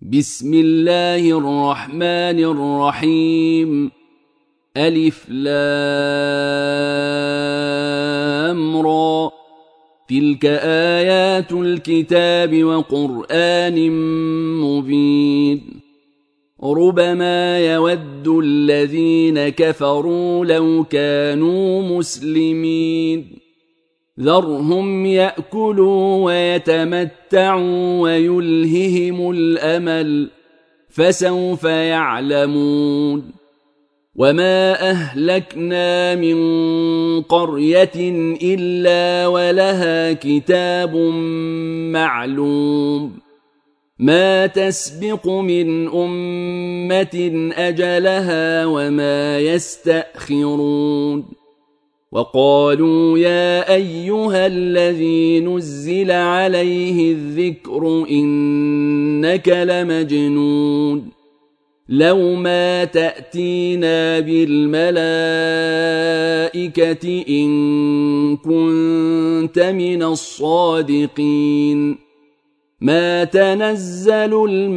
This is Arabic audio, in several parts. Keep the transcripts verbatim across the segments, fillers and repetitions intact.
بسم الله الرحمن الرحيم. ألف لام را. تلك آيات الكتاب وقرآن مبين. ربما يود الذين كفروا لو كانوا مسلمين. ذرهم يأكلوا ويتمتعوا ويلههم الأمل فسوف يعلمون. وما أهلكنا من قرية إلا ولها كتاب معلوم. ما تسبق من أمة أجلها وما يستأخرون. وقالوا يا أيها الذي نزل عليه الذكر إنك لمجنون. لو ما تأتينا بالملائكة إن كنت من الصادقين. ما تنزل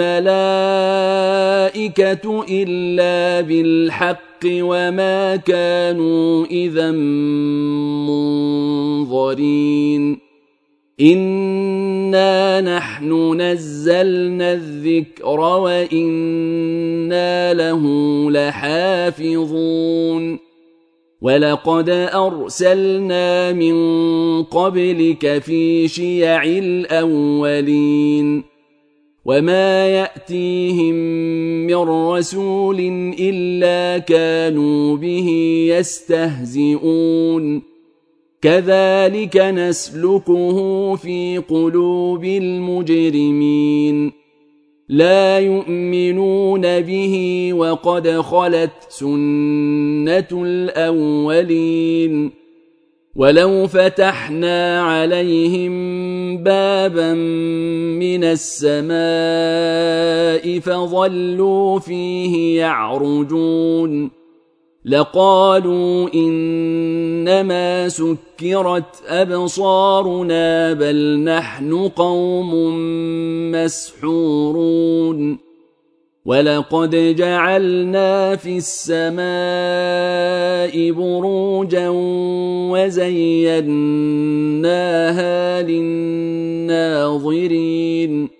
الملائكة إلا بالحق وما كانوا إذا منظرين. إنا نحن نزلنا الذكر وإنا له لحافظون. ولقد أرسلنا من قبلك في شيع الأولين. وما يأتيهم من رسول إلا كانوا به يستهزئون. كذلك نسلكه في قلوب المجرمين. لا يؤمنون به وقد خلت سنة الأولين. ولو فتحنا عليهم بابا من السماء فظلوا فيه يعرجون لقالوا إنما سكرت أبصارنا بل نحن قوم مسحورون. ولقد جعلنا في السماء بروجا وزيناها للناظرين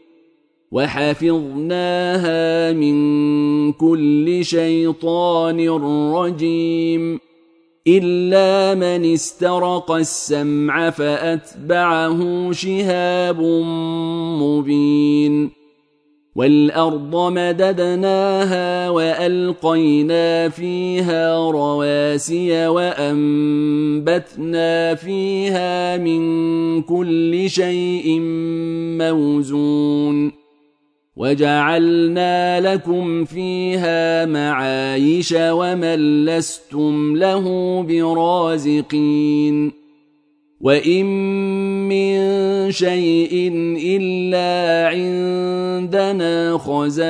وحفظناها من كل شيطان رجيم إلا من استرق السمع فأتبعه شهاب مبين. والأرض مددناها وألقينا فيها رواسي وأنبتنا فيها من كل شيء موزون. وجعلنا لكم فيها معايش ومن لستم له برازقين. وإن من شيء إلا عندنا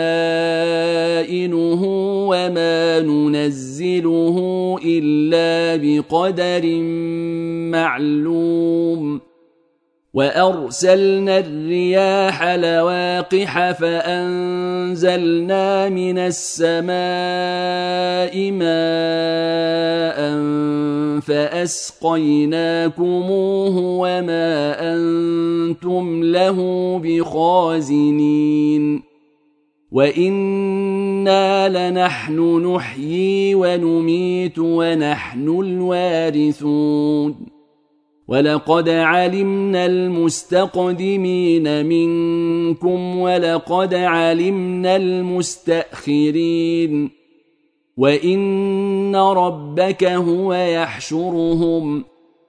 خزائنه وما ننزله إلا بقدر معلوم. وأرسلنا الرياح لواقح فأنزلنا من السماء ماء فأسقيناكموه وما أنتم له بخازنين. وإنا لنحن نحيي ونميت ونحن الوارثون. ولقد علمنا المستقدمين منكم ولقد علمنا المستأخرين. وإن ربك هو يحشرهم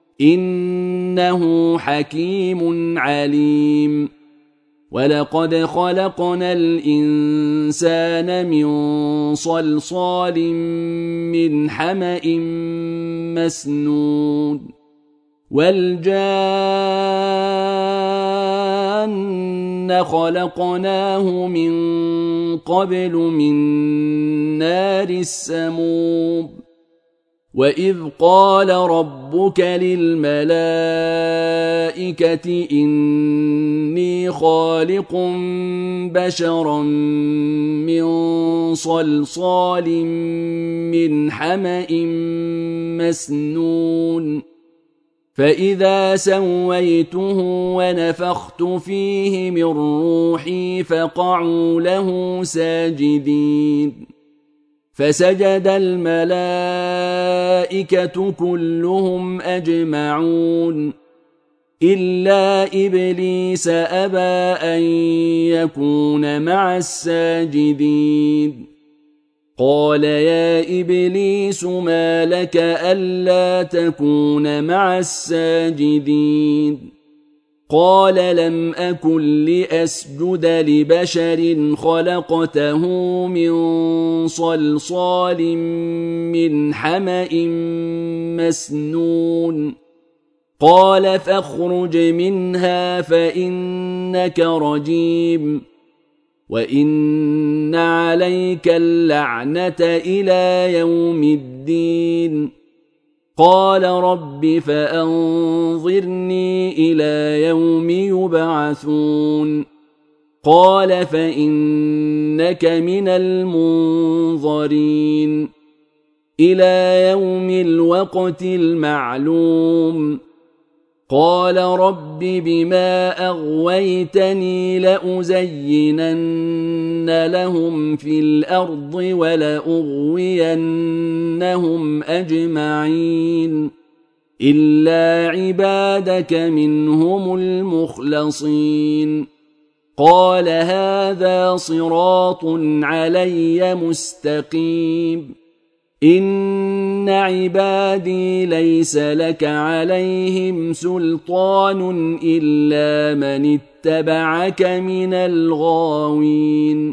إنه حكيم عليم. ولقد خلقنا الإنسان من صلصال من حمأ مسنون. والجان خلقناه من قبل من نار السموم. وإذ قال ربك للملائكة إني خالق بشرا من صلصال من حمأ مسنون فإذا سويته ونفخت فيه من روحي فقعوا له ساجدين فسجد الملائكة كلهم أجمعون إلا إبليس أبى أن يكون مع الساجدين قال يا إبليس ما لك ألا تكون مع الساجدين قال لم أكن لأسجد لبشر خلقته من صلصال من حمأ مسنون قال فاخرج منها فإنك رجيم وإن عليك اللعنة إلى يوم الدين قال رب فأنظرني إلى يوم يبعثون قال فإنك من المنظرين إلى يوم الوقت المعلوم قال رب بما أغويتني لأزينن لهم في الأرض ولأغوينهم أجمعين إلا عبادك منهم المخلصين قال هذا صراط علي مستقيم إن عبادي ليس لك عليهم سلطان إلا من اتبعك من الغاوين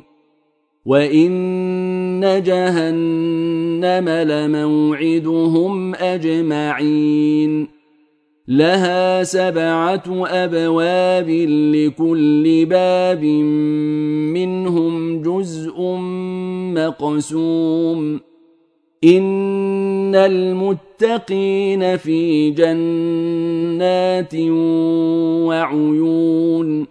وإن جهنم لموعدهم أجمعين لها سبعة أبواب لكل باب منهم جزء مقسوم إن المتقين في جنات وعيون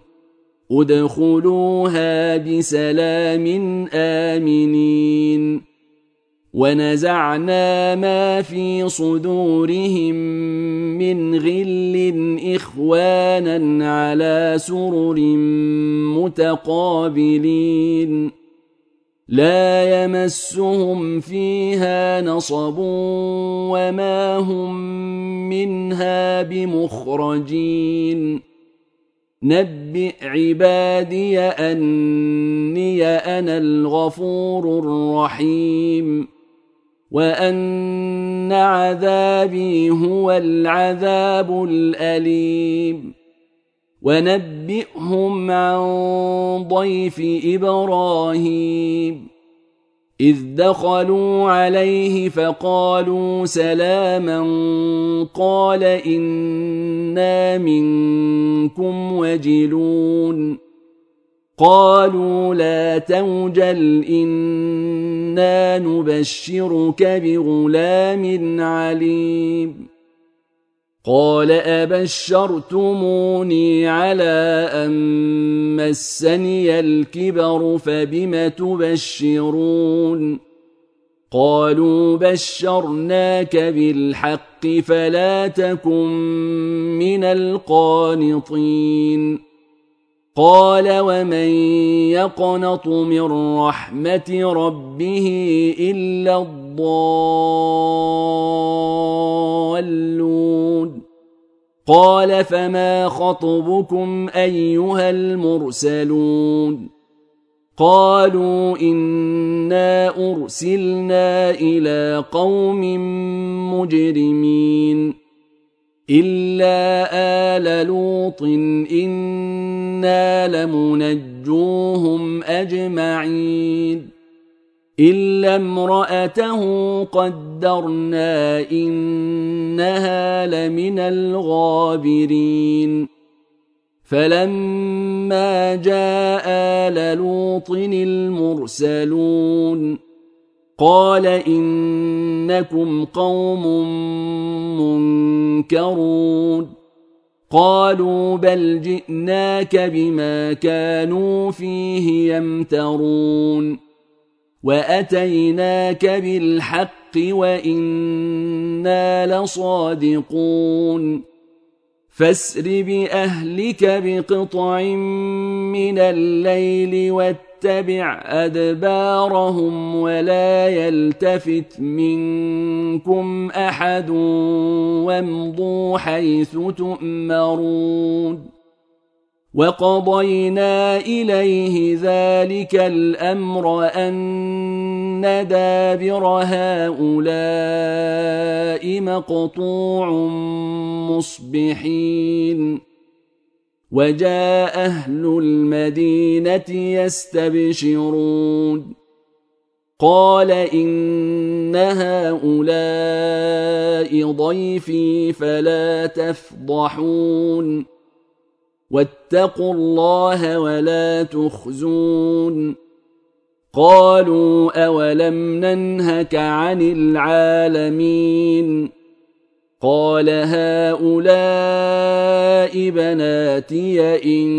ادخلوها بسلام آمنين ونزعنا ما في صدورهم من غل إخوانا على سرر متقابلين لا يمسهم فيها نصب وما هم منها بمخرجين نبئ عبادي أني أنا الغفور الرحيم وأن عذابي هو العذاب الأليم ونبئهم عن ضيف إبراهيم إذ دخلوا عليه فقالوا سلاما قال إنا منكم وجلون قالوا لا توجل إنا نبشرك بغلام عليم قال أبشرتموني على أن مسني الكبر فبم تبشرون قالوا بشرناك بالحق فلا تكن من القانطين قال ومن يقنط من رحمة ربه إلا الضالون قال فما خطبكم أيها المرسلون قالوا إنا أرسلنا إلى قوم مجرمين إلا آل لوط إنا لمنجوهم أجمعين إلا امرأته قدرنا إنها لمن الغابرين فلما جاء آل لوط المرسلون قال إنكم قوم منكرون قالوا بل جئناك بما كانوا فيه يمترون وأتيناك بالحق وإنا لصادقون فاسر بأهلك بقطع من الليل واتبع أدبارهم ولا يلتفت منكم أحد وامضوا حيث تؤمرون وقضينا إليه ذلك الأمر أن دابر هؤلاء مقطوع مصبحين وجاء أهل المدينة يستبشرون قال إن هؤلاء ضيفي فلا تفضحون واتقوا الله ولا تخزون قالوا أولم ننهك عن العالمين قال هؤلاء بناتي إن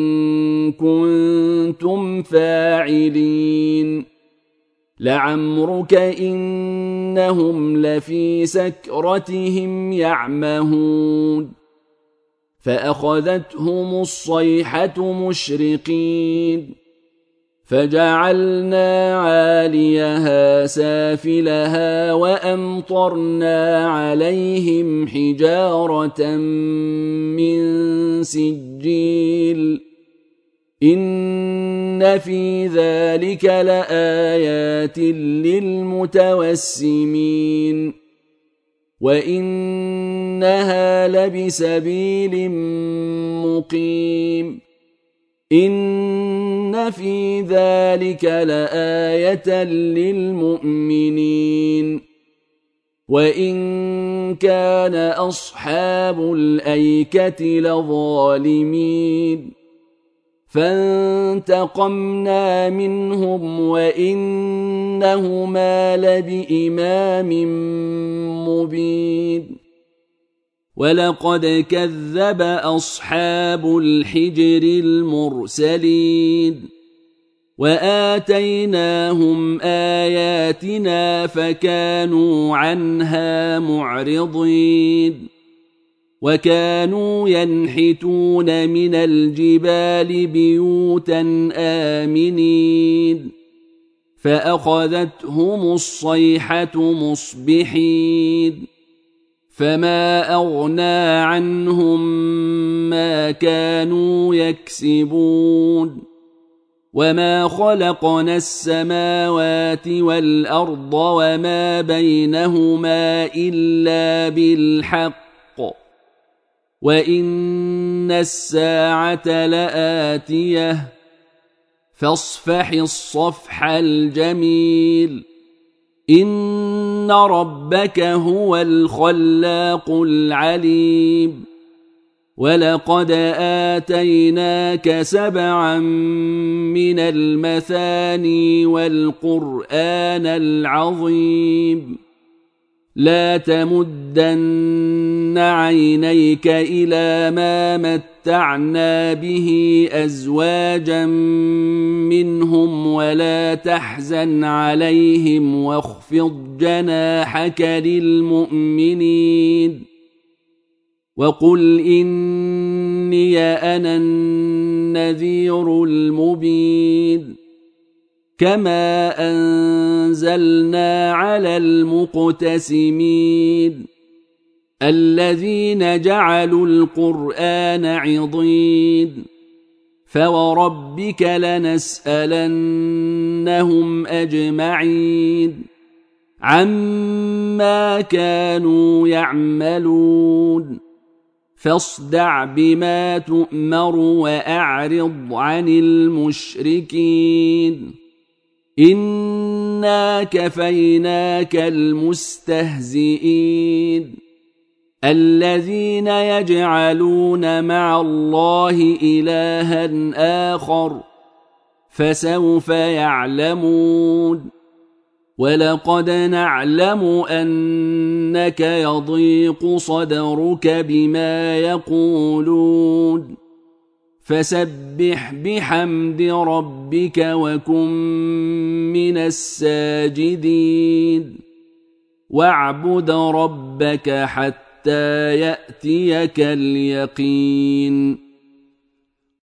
كنتم فاعلين لعمرك إنهم لفي سكرتهم يعمهون فأخذتهم الصيحة مشرقين فجعلنا عاليها سافلها وأمطرنا عليهم حجارة من سجيل إن في ذلك لآيات للمتوسمين وإنها لبسبيل مقيم إن في ذلك لآية للمؤمنين وإن كان أصحاب الأيكة لظالمين فانتقمنا منهم وإنهما لبإمام مبين ولقد كذب أصحاب الحجر المرسلين وآتيناهم آياتنا فكانوا عنها معرضين وكانوا ينحتون من الجبال بيوتا آمنين فأخذتهم الصيحة مصبحين فما أغنى عنهم ما كانوا يكسبون وما خلقنا السماوات والأرض وما بينهما إلا بالحق وإن الساعة لآتية فاصفح الصفح الجميل إن ربك هو الخلاق العليم ولقد آتيناك سبعا من المثاني والقرآن العظيم لا تمدن عينيك إلى ما متعنا به أزواجا منهم ولا تحزن عليهم واخفض جناحك للمؤمنين وقل إني أنا النذير المبين كما أنزلنا على المقتسمين الذين جعلوا القرآن عضين فوربك لنسألنهم أجمعين عما كانوا يعملون فاصدع بما تؤمر وأعرض عن المشركين إنا كفيناك المستهزئين الذين يجعلون مع الله إلها آخر فسوف يعلمون ولقد نعلم أنك يضيق صدرك بما يقولون فسبح بحمد ربك وكن من الساجدين واعبد ربك حتى يأتيك اليقين.